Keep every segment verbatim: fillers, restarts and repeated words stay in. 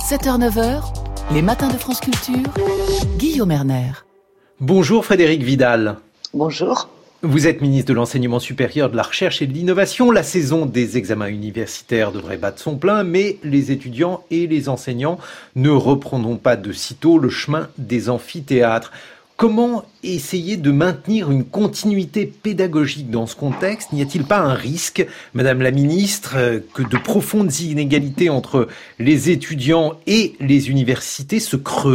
sept heures neuf heures, les matins de France Culture, Guillaume Erner. Bonjour Frédérique Vidal. Bonjour. Vous êtes ministre de l'Enseignement supérieur, de la Recherche et de l'Innovation. La saison des examens universitaires devrait battre son plein, mais les étudiants et les enseignants ne reprendront pas de sitôt le chemin des amphithéâtres. Comment essayer de maintenir une continuité pédagogique dans ce contexte ? N'y a-t-il pas un risque, Madame la Ministre, que de profondes inégalités entre les étudiants et les universités se creusent ?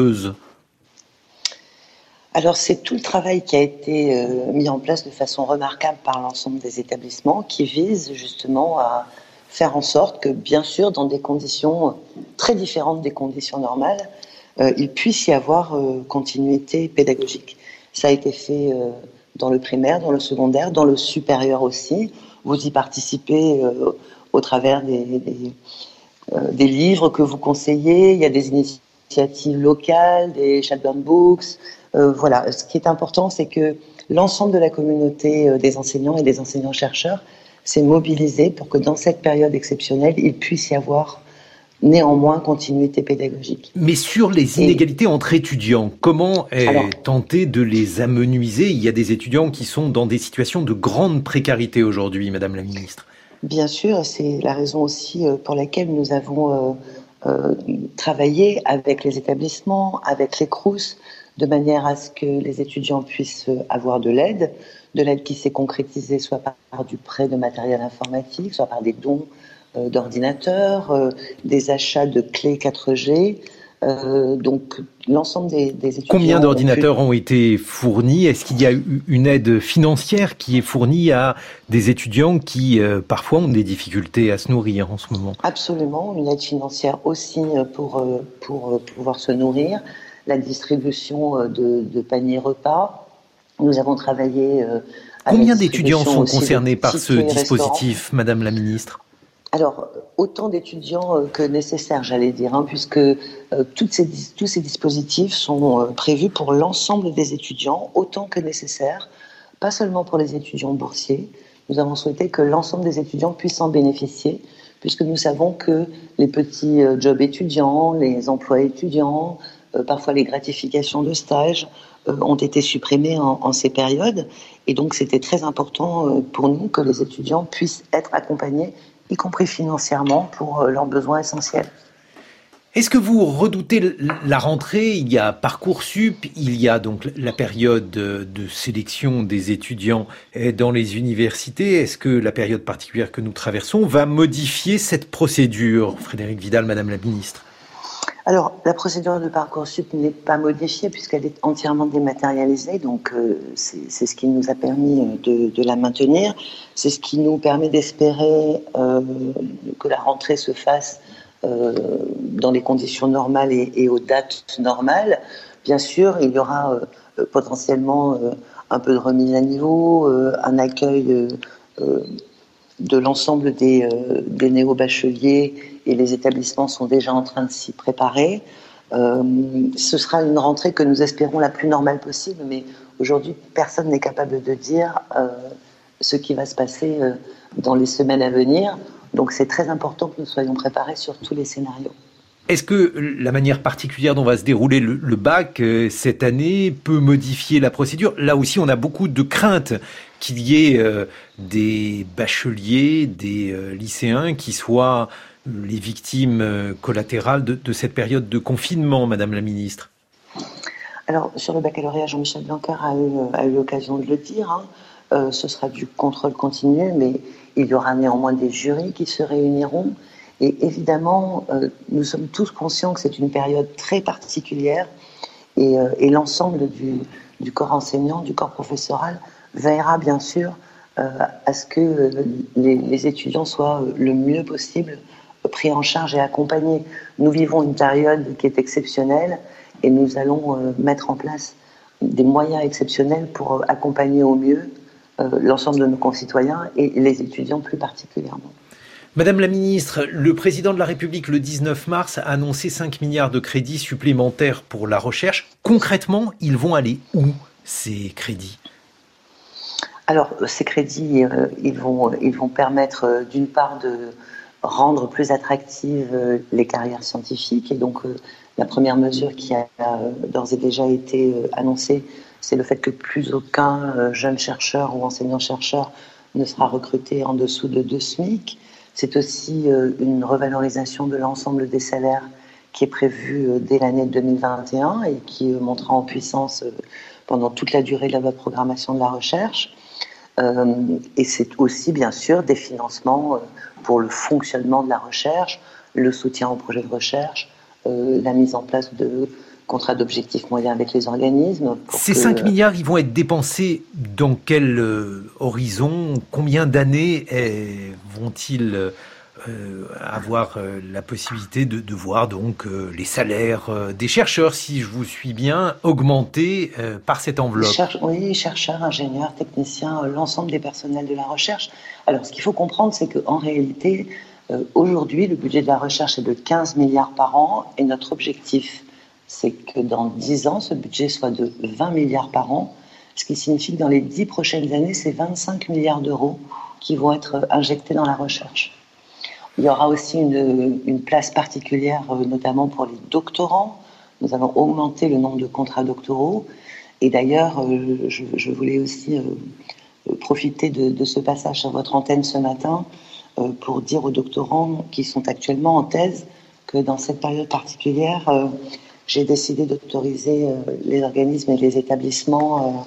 Alors c'est tout le travail qui a été euh, mis en place de façon remarquable par l'ensemble des établissements qui vise justement à faire en sorte que, bien sûr, dans des conditions très différentes des conditions normales, euh, il puisse y avoir euh, continuité pédagogique. Ça a été fait euh, dans le primaire, dans le secondaire, dans le supérieur aussi. Vous y participez euh, au travers des, des, euh, des livres que vous conseillez. Il y a des initiatives locales, des Chatburn Books. Euh, voilà, ce qui est important, c'est que l'ensemble de la communauté euh, des enseignants et des enseignants-chercheurs s'est mobilisé pour que dans cette période exceptionnelle, il puisse y avoir néanmoins continuité pédagogique. Mais sur les inégalités et... entre étudiants, comment est Alors, tenter de les amenuiser ? Il y a des étudiants qui sont dans des situations de grande précarité aujourd'hui, Madame la Ministre. Bien sûr, c'est la raison aussi pour laquelle nous avons euh, euh, travaillé avec les établissements, avec les Crous, de manière à ce que les étudiants puissent avoir de l'aide, de l'aide qui s'est concrétisée soit par du prêt de matériel informatique, soit par des dons euh, d'ordinateurs, euh, des achats de clés quatre G. Euh, donc l'ensemble des, des étudiants... Combien d'ordinateurs ont, pu... ont été fournis ? Est-ce qu'il y a eu une aide financière qui est fournie à des étudiants qui euh, parfois ont des difficultés à se nourrir en ce moment ? Absolument, une aide financière aussi pour, pour pouvoir se nourrir. La distribution de, de paniers repas. Nous avons travaillé... Euh, Combien d'étudiants sont concernés par ce dispositif, Madame la Ministre ? Alors, autant d'étudiants que nécessaire, j'allais dire, hein, puisque euh, toutes ces, tous ces dispositifs sont euh, prévus pour l'ensemble des étudiants, autant que nécessaire, pas seulement pour les étudiants boursiers. Nous avons souhaité que l'ensemble des étudiants puissent en bénéficier, puisque nous savons que les petits euh, jobs étudiants, les emplois étudiants, Euh, parfois les gratifications de stage euh, ont été supprimées en, en ces périodes. Et donc, c'était très important euh, pour nous que les étudiants puissent être accompagnés, y compris financièrement, pour euh, leurs besoins essentiels. Est-ce que vous redoutez la rentrée ? Il y a Parcoursup, il y a donc la période de sélection des étudiants dans les universités. Est-ce que la période particulière que nous traversons va modifier cette procédure ? Frédérique Vidal, Madame la Ministre. Alors, la procédure de Parcoursup n'est pas modifiée puisqu'elle est entièrement dématérialisée, donc euh, c'est, c'est ce qui nous a permis de, de la maintenir. C'est ce qui nous permet d'espérer euh, que la rentrée se fasse euh, dans les conditions normales et, et aux dates normales. Bien sûr, il y aura euh, potentiellement euh, un peu de remise à niveau, euh, un accueil euh, euh, de l'ensemble des, euh, des néo-bacheliers, et les établissements sont déjà en train de s'y préparer. Euh, ce sera une rentrée que nous espérons la plus normale possible, mais aujourd'hui, personne n'est capable de dire euh, ce qui va se passer euh, dans les semaines à venir. Donc c'est très important que nous soyons préparés sur tous les scénarios. Est-ce que la manière particulière dont va se dérouler le, le bac euh, cette année peut modifier la procédure ? Là aussi, on a beaucoup de craintes qu'il y ait euh, des bacheliers, des euh, lycéens qui soient les victimes collatérales de, de cette période de confinement, Madame la Ministre. Alors, sur le baccalauréat, Jean-Michel Blanquer a eu, a eu l'occasion de le dire. Hein. Euh, ce sera du contrôle continu, mais il y aura néanmoins des jurys qui se réuniront. Et évidemment, euh, nous sommes tous conscients que c'est une période très particulière et, euh, et l'ensemble du, du corps enseignant, du corps professoral, veillera bien sûr euh, à ce que les, les étudiants soient le mieux possible pris en charge et accompagnés. Nous vivons une période qui est exceptionnelle et nous allons euh, mettre en place des moyens exceptionnels pour euh, accompagner au mieux euh, l'ensemble de nos concitoyens et les étudiants plus particulièrement. Madame la Ministre, le président de la République, le dix-neuf mars, a annoncé cinq milliards de crédits supplémentaires pour la recherche. Concrètement, ils vont aller où, ces crédits ? Alors, ces crédits, euh, ils vont, ils vont permettre, euh, d'une part, de rendre plus attractives euh, les carrières scientifiques. Et donc, euh, la première mesure qui a euh, d'ores et déjà été euh, annoncée, c'est le fait que plus aucun euh, jeune chercheur ou enseignant-chercheur ne sera recruté en dessous de deux SMIC. C'est aussi euh, une revalorisation de l'ensemble des salaires qui est prévue euh, dès l'année deux mille vingt et un et qui euh, montera en puissance euh, pendant toute la durée de la loi de programmation de la recherche. Euh, et c'est aussi, bien sûr, des financements euh, pour le fonctionnement de la recherche, le soutien aux projets de recherche, euh, la mise en place de contrats d'objectifs moyens avec les organismes. Ces que... cinq milliards, ils vont être dépensés dans quel euh, horizon? Combien d'années eh, vont-ils euh, avoir euh, la possibilité de, de voir donc euh, les salaires euh, des chercheurs, si je vous suis bien, augmenter euh, par cette enveloppe? Cher- Oui, chercheurs, ingénieurs, techniciens, euh, l'ensemble des personnels de la recherche. Alors, ce qu'il faut comprendre, c'est qu'en réalité, euh, aujourd'hui, le budget de la recherche est de quinze milliards par an, et notre objectif, c'est que dans dix ans, ce budget soit de vingt milliards par an, ce qui signifie que dans les dix prochaines années, c'est vingt-cinq milliards d'euros qui vont être injectés dans la recherche. Il y aura aussi une, une place particulière, notamment pour les doctorants. Nous allons augmenter le nombre de contrats doctoraux. Et d'ailleurs, je, je voulais aussi profiter de, de ce passage sur votre antenne ce matin pour dire aux doctorants qui sont actuellement en thèse que dans cette période particulière, j'ai décidé d'autoriser les organismes et les établissements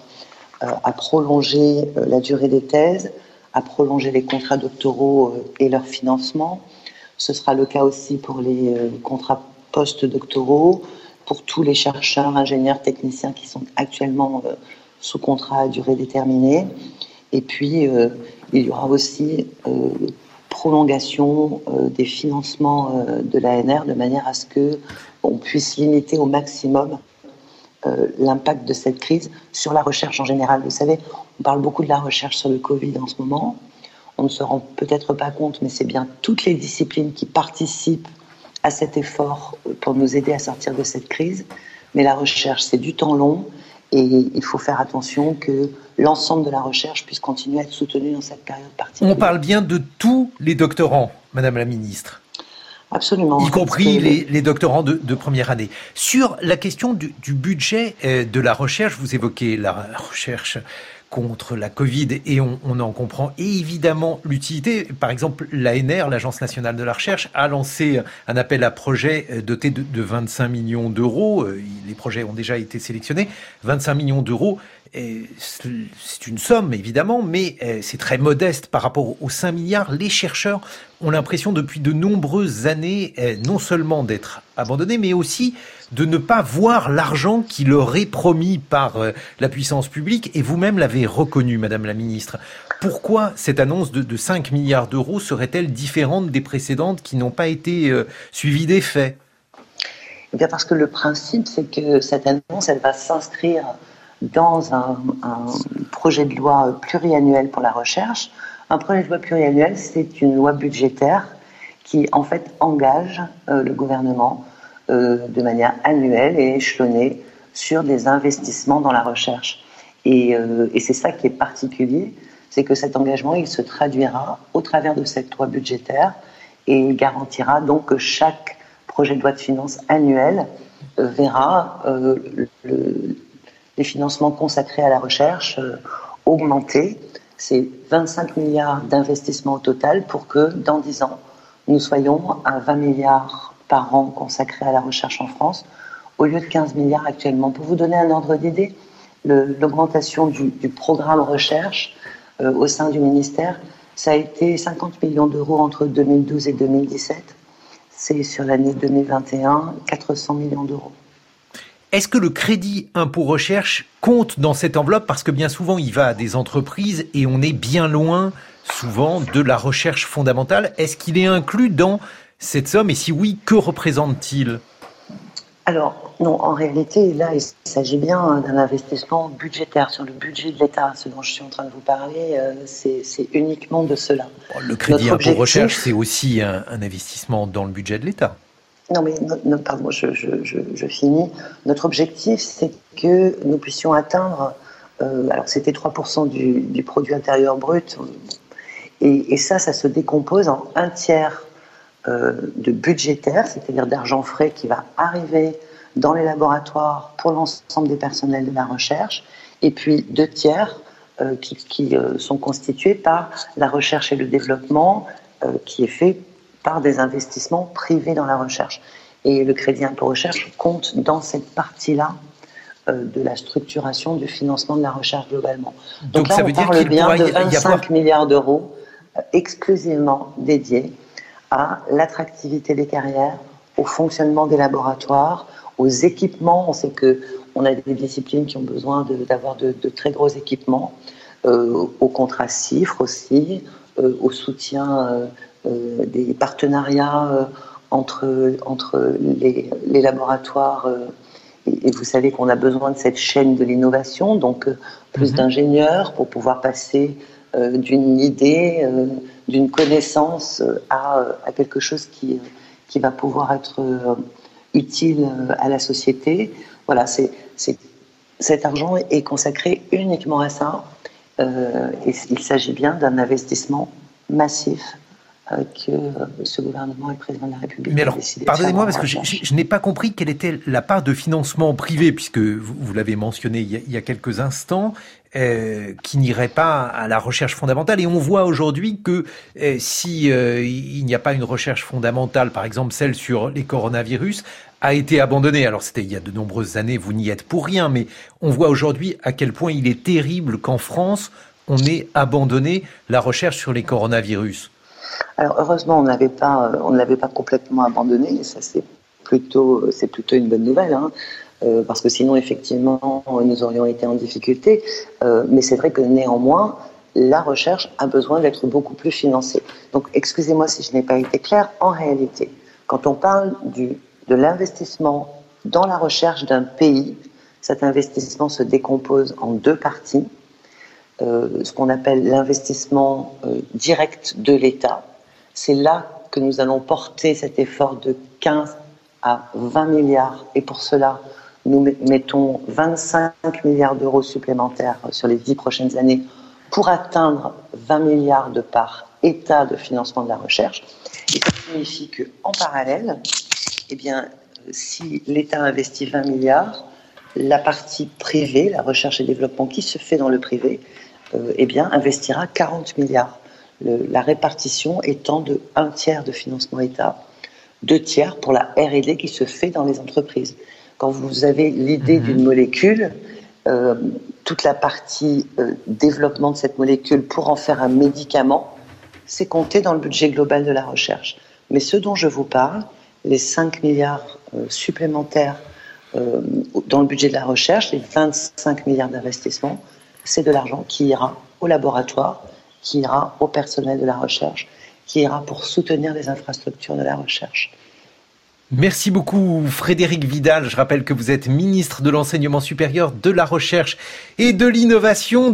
à prolonger la durée des thèses, à prolonger les contrats doctoraux et leur financement. Ce sera le cas aussi pour les contrats post-doctoraux, pour tous les chercheurs, ingénieurs, techniciens qui sont actuellement sous contrat à durée déterminée. Et puis, euh, il y aura aussi euh, prolongation euh, des financements euh, de l'A N R de manière à ce qu'on puisse limiter au maximum euh, l'impact de cette crise sur la recherche en général. Vous savez, on parle beaucoup de la recherche sur le Covid en ce moment. On ne se rend peut-être pas compte, mais c'est bien toutes les disciplines qui participent à cet effort pour nous aider à sortir de cette crise. Mais la recherche, c'est du temps long et il faut faire attention que l'ensemble de la recherche puisse continuer à être soutenue dans cette période particulière. On parle bien de tous les doctorants, Madame la Ministre. Absolument. Y compris les, les doctorants de, de première année. Sur la question du, du budget euh, de la recherche, vous évoquez la recherche contre la Covid et on, on en comprend évidemment l'utilité. Par exemple, l'A N R, l'Agence nationale de la recherche, a lancé un appel à projet doté de, de vingt-cinq millions d'euros. Les projets ont déjà été sélectionnés. vingt-cinq millions d'euros, c'est une somme évidemment, mais c'est très modeste par rapport aux cinq milliards. Les chercheurs ont l'impression depuis de nombreuses années non seulement d'être abandonnés, mais aussi de ne pas voir l'argent qui leur est promis par la puissance publique. Et vous-même l'avez reconnu, Madame la Ministre. Pourquoi cette annonce de, de cinq milliards d'euros serait-elle différente des précédentes qui n'ont pas été euh, suivies des faits? Eh bien parce que le principe, c'est que cette annonce, elle va s'inscrire dans un, un projet de loi pluriannuel pour la recherche. Un projet de loi pluriannuel, c'est une loi budgétaire qui, en fait, engage euh, le gouvernement euh, de manière annuelle et échelonnée sur des investissements dans la recherche. Et, euh, et c'est ça qui est particulier, c'est que cet engagement, il se traduira au travers de cette loi budgétaire et garantira donc que chaque projet de loi de finances annuel euh, verra euh, le, les financements consacrés à la recherche euh, augmenter. C'est vingt-cinq milliards d'investissements au total pour que dans dix ans, nous soyons à vingt milliards par an consacrés à la recherche en France, au lieu de quinze milliards actuellement. Pour vous donner un ordre d'idée, le, l'augmentation du, du programme recherche euh, au sein du ministère, ça a été cinquante millions d'euros entre deux mille douze et deux mille dix-sept. C'est sur l'année deux mille vingt et un, quatre cents millions d'euros. Est-ce que le crédit impôt recherche compte dans cette enveloppe? Parce que bien souvent, il va à des entreprises et on est bien loin, souvent, de la recherche fondamentale. Est-ce qu'il est inclus dans cette somme? Et si oui, que représente-t-il? Alors, non, en réalité, là, il s'agit bien d'un investissement budgétaire sur le budget de l'État. Ce dont je suis en train de vous parler, c'est, c'est uniquement de cela. Le crédit impôt objectif... recherche, c'est aussi un, un investissement dans le budget de l'État. Non, mais non, non, pardon, je, je, je, je finis. Notre objectif, c'est que nous puissions atteindre, euh, alors c'était trois pour cent du, du produit intérieur brut, et, et ça, ça se décompose en un tiers euh, de budgétaire, c'est-à-dire d'argent frais qui va arriver dans les laboratoires pour l'ensemble des personnels de la recherche, et puis deux tiers euh, qui, qui euh, sont constitués par la recherche et le développement euh, qui est fait par des investissements privés dans la recherche. Et le crédit impôt recherche compte dans cette partie-là euh, de la structuration du financement de la recherche globalement. Donc, Donc là, ça on veut parle dire bien de vingt-cinq avoir... milliards d'euros euh, exclusivement dédiés à l'attractivité des carrières, au fonctionnement des laboratoires, aux équipements. On sait qu'on a des disciplines qui ont besoin de, d'avoir de, de très gros équipements, euh, aux contrats CIFRE aussi, euh, au soutien euh, euh, des partenariats euh, entre, entre les, les laboratoires. Euh, et, et vous savez qu'on a besoin de cette chaîne de l'innovation, donc euh, plus mmh. d'ingénieurs pour pouvoir passer euh, d'une idée, euh, d'une connaissance à, à quelque chose qui, qui va pouvoir être euh, utile à la société. Voilà, c'est, c'est, cet argent est consacré uniquement à ça. Euh, et il s'agit bien d'un investissement massif euh, que ce gouvernement et le président de la République Mais alors, ont décidé pardonnez-moi, de parce que je, je, je n'ai pas compris quelle était la part de financement privé, puisque vous, vous l'avez mentionné il y a, il y a quelques instants, euh, qui n'irait pas à la recherche fondamentale. Et on voit aujourd'hui que euh, si euh, il n'y a pas une recherche fondamentale, par exemple celle sur les coronavirus, a été abandonnée. Alors c'était il y a de nombreuses années, vous n'y êtes pour rien, mais on voit aujourd'hui à quel point il est terrible qu'en France, on ait abandonné la recherche sur les coronavirus. Alors heureusement, on n'avait pas, on ne l'avait pas complètement abandonné, et ça c'est plutôt, c'est plutôt une bonne nouvelle, hein, euh, parce que sinon effectivement nous aurions été en difficulté. Euh, mais c'est vrai que néanmoins, la recherche a besoin d'être beaucoup plus financée. Donc excusez-moi si je n'ai pas été claire. En réalité, quand on parle du, de l'investissement dans la recherche d'un pays, cet investissement se décompose en deux parties. Euh, ce qu'on appelle l'investissement euh, direct de l'État. C'est là que nous allons porter cet effort de quinze à vingt milliards. Et pour cela, nous mettons vingt-cinq milliards d'euros supplémentaires sur les dix prochaines années pour atteindre vingt milliards de parts État de financement de la recherche. Et ça signifie qu'en parallèle, eh bien, si l'État investit vingt milliards, la partie privée, la recherche et développement qui se fait dans le privé, euh, eh bien, investira quarante milliards. Le, la répartition étant de un tiers de financement État, deux tiers pour la R et D qui se fait dans les entreprises. Quand vous avez l'idée mmh. d'une molécule, euh, toute la partie euh, développement de cette molécule pour en faire un médicament, c'est compté dans le budget global de la recherche. Mais ce dont je vous parle, les cinq milliards euh, supplémentaires euh, dans le budget de la recherche, les vingt-cinq milliards d'investissement, c'est de l'argent qui ira au laboratoire, qui ira au personnel de la recherche, qui ira pour soutenir les infrastructures de la recherche. Merci beaucoup Frédérique Vidal. Je rappelle que vous êtes ministre de l'Enseignement supérieur, de la Recherche et de l'Innovation.